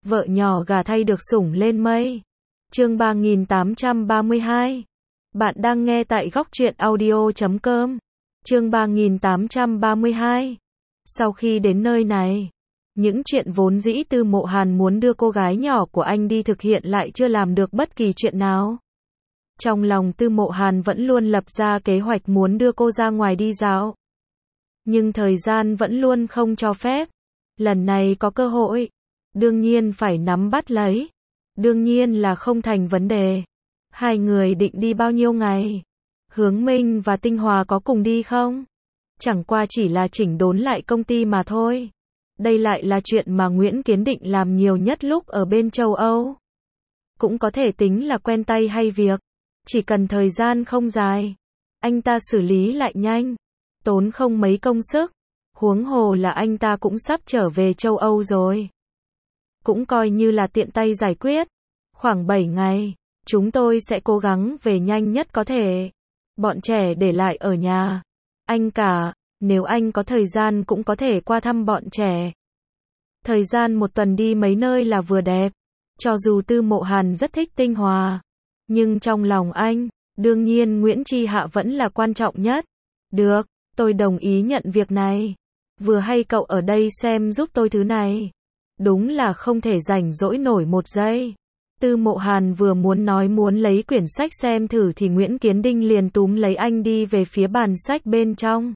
vợ nhỏ gả thay được sủng lên mây. Chương 3832. Bạn đang nghe tại góc truyện audio.com. Chương 3832. Sau khi đến nơi này, những chuyện vốn dĩ Tư Mộ Hàn muốn đưa cô gái nhỏ của anh đi thực hiện lại chưa làm được bất kỳ chuyện nào. Trong lòng Tư Mộ Hàn vẫn luôn lập ra kế hoạch muốn đưa cô ra ngoài đi dạo. Nhưng thời gian vẫn luôn không cho phép. Lần này có cơ hội, đương nhiên phải nắm bắt lấy. Đương nhiên là không thành vấn đề. Hai người định đi bao nhiêu ngày? Hướng Minh và Tinh Hòa có cùng đi không? Chẳng qua chỉ là chỉnh đốn lại công ty mà thôi. Đây lại là chuyện mà Nguyễn Kiến Định làm nhiều nhất lúc ở bên châu Âu. Cũng có thể tính là quen tay hay việc. Chỉ cần thời gian không dài, anh ta xử lý lại nhanh, tốn không mấy công sức. Huống hồ là anh ta cũng sắp trở về châu Âu rồi. Cũng coi như là tiện tay giải quyết. Khoảng 7 ngày, chúng tôi sẽ cố gắng về nhanh nhất có thể. Bọn trẻ để lại ở nhà. Anh cả, nếu anh có thời gian cũng có thể qua thăm bọn trẻ. Thời gian một tuần đi mấy nơi là vừa đẹp. Cho dù Tư Mộ Hàn rất thích Tinh Hòa, nhưng trong lòng anh, đương nhiên Nguyễn Chi Hạ vẫn là quan trọng nhất. Được, tôi đồng ý nhận việc này. Vừa hay cậu ở đây xem giúp tôi thứ này. Đúng là không thể rảnh rỗi nổi một giây. Tư Mộ Hàn vừa muốn nói muốn lấy quyển sách xem thử thì Nguyễn Kiến Đinh liền túm lấy anh đi về phía bàn sách bên trong.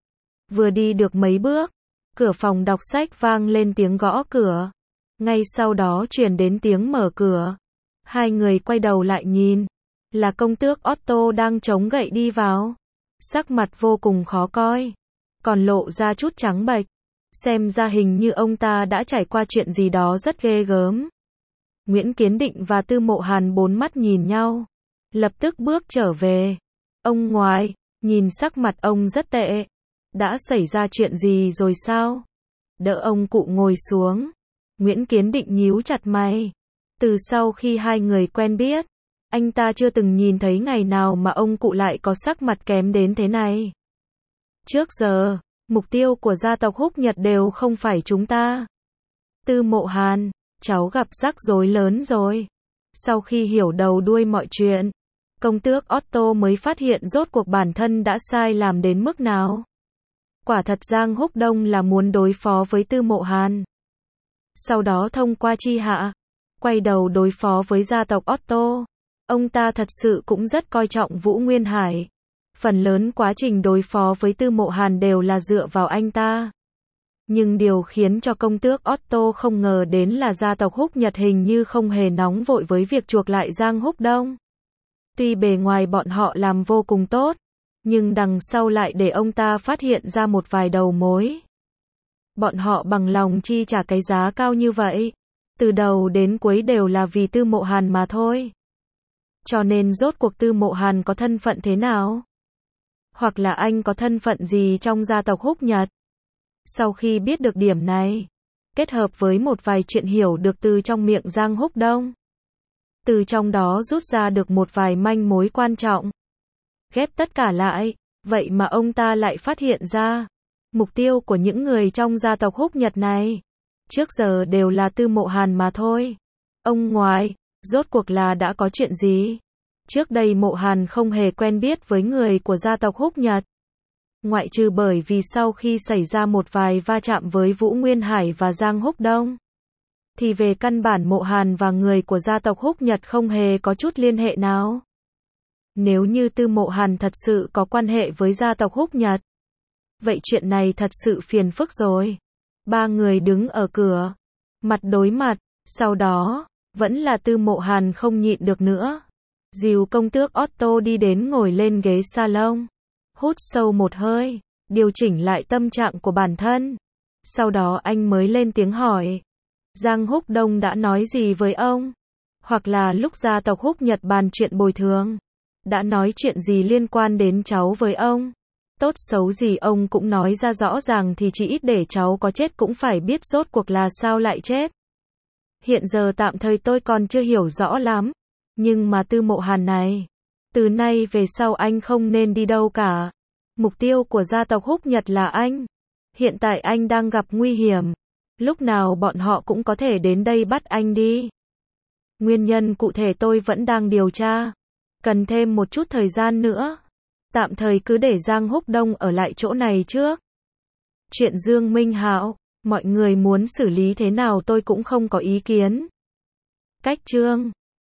Vừa đi được mấy bước, cửa phòng đọc sách vang lên tiếng gõ cửa. Ngay sau đó truyền đến tiếng mở cửa. Hai người quay đầu lại nhìn, là công tước Otto đang chống gậy đi vào. Sắc mặt vô cùng khó coi, còn lộ ra chút trắng bệch. Xem ra hình như ông ta đã trải qua chuyện gì đó rất ghê gớm. Nguyễn Kiến Định và Tư Mộ Hàn bốn mắt nhìn nhau, lập tức bước trở về. Ông ngoại, nhìn sắc mặt ông rất tệ. Đã xảy ra chuyện gì rồi sao? Đỡ ông cụ ngồi xuống. Nguyễn Kiến Định nhíu chặt mày. Từ sau khi hai người quen biết, anh ta chưa từng nhìn thấy ngày nào mà ông cụ lại có sắc mặt kém đến thế này. Trước giờ, mục tiêu của gia tộc Húc Nhật đều không phải chúng ta. Tư Mộ Hàn, cháu gặp rắc rối lớn rồi. Sau khi hiểu đầu đuôi mọi chuyện, công tước Otto mới phát hiện rốt cuộc bản thân đã sai làm đến mức nào. Quả thật Giang Húc Đông là muốn đối phó với Tư Mộ Hàn. Sau đó thông qua Chi Hạ, quay đầu đối phó với gia tộc Otto. Ông ta thật sự cũng rất coi trọng Vũ Nguyên Hải. Phần lớn quá trình đối phó với Tư Mộ Hàn đều là dựa vào anh ta. Nhưng điều khiến cho công tước Otto không ngờ đến là gia tộc Húc Nhật hình như không hề nóng vội với việc chuộc lại Giang Húc Đông. Tuy bề ngoài bọn họ làm vô cùng tốt, nhưng đằng sau lại để ông ta phát hiện ra một vài đầu mối. Bọn họ bằng lòng chi trả cái giá cao như vậy, từ đầu đến cuối đều là vì Tư Mộ Hàn mà thôi. Cho nên rốt cuộc Tư Mộ Hàn có thân phận thế nào? Hoặc là anh có thân phận gì trong gia tộc Húc Nhật? Sau khi biết được điểm này, kết hợp với một vài chuyện hiểu được từ trong miệng Giang Húc Đông, từ trong đó rút ra được một vài manh mối quan trọng. Ghép tất cả lại, vậy mà ông ta lại phát hiện ra, mục tiêu của những người trong gia tộc Húc Nhật này, trước giờ đều là Tư Mộ Hàn mà thôi. Ông ngoại, rốt cuộc là đã có chuyện gì? Trước đây Mộ Hàn không hề quen biết với người của gia tộc Húc Nhật. Ngoại trừ bởi vì sau khi xảy ra một vài va chạm với Vũ Nguyên Hải và Giang Húc Đông, thì về căn bản Mộ Hàn và người của gia tộc Húc Nhật không hề có chút liên hệ nào. Nếu như Tư Mộ Hàn thật sự có quan hệ với gia tộc Húc Nhật, vậy chuyện này thật sự phiền phức rồi. Ba người đứng ở cửa, mặt đối mặt, sau đó, vẫn là Tư Mộ Hàn không nhịn được nữa. Dìu công tước Otto đi đến ngồi lên ghế salon, hút sâu một hơi, điều chỉnh lại tâm trạng của bản thân. Sau đó anh mới lên tiếng hỏi, Giang Húc Đông đã nói gì với ông? Hoặc là lúc gia tộc Húc Nhật bàn chuyện bồi thường, đã nói chuyện gì liên quan đến cháu với ông? Tốt xấu gì ông cũng nói ra rõ ràng thì chỉ ít để cháu có chết cũng phải biết rốt cuộc là sao lại chết. Hiện giờ tạm thời tôi còn chưa hiểu rõ lắm, nhưng mà Tư Mộ Hàn này, từ nay về sau anh không nên đi đâu cả. Mục tiêu của gia tộc Húc Nhật là anh. Hiện tại anh đang gặp nguy hiểm. Lúc nào bọn họ cũng có thể đến đây bắt anh đi. Nguyên nhân cụ thể tôi vẫn đang điều tra. Cần thêm một chút thời gian nữa. Tạm thời cứ để Giang Húc Đông ở lại chỗ này trước. Chuyện Dương Minh Hạo, mọi người muốn xử lý thế nào tôi cũng không có ý kiến. Cách chương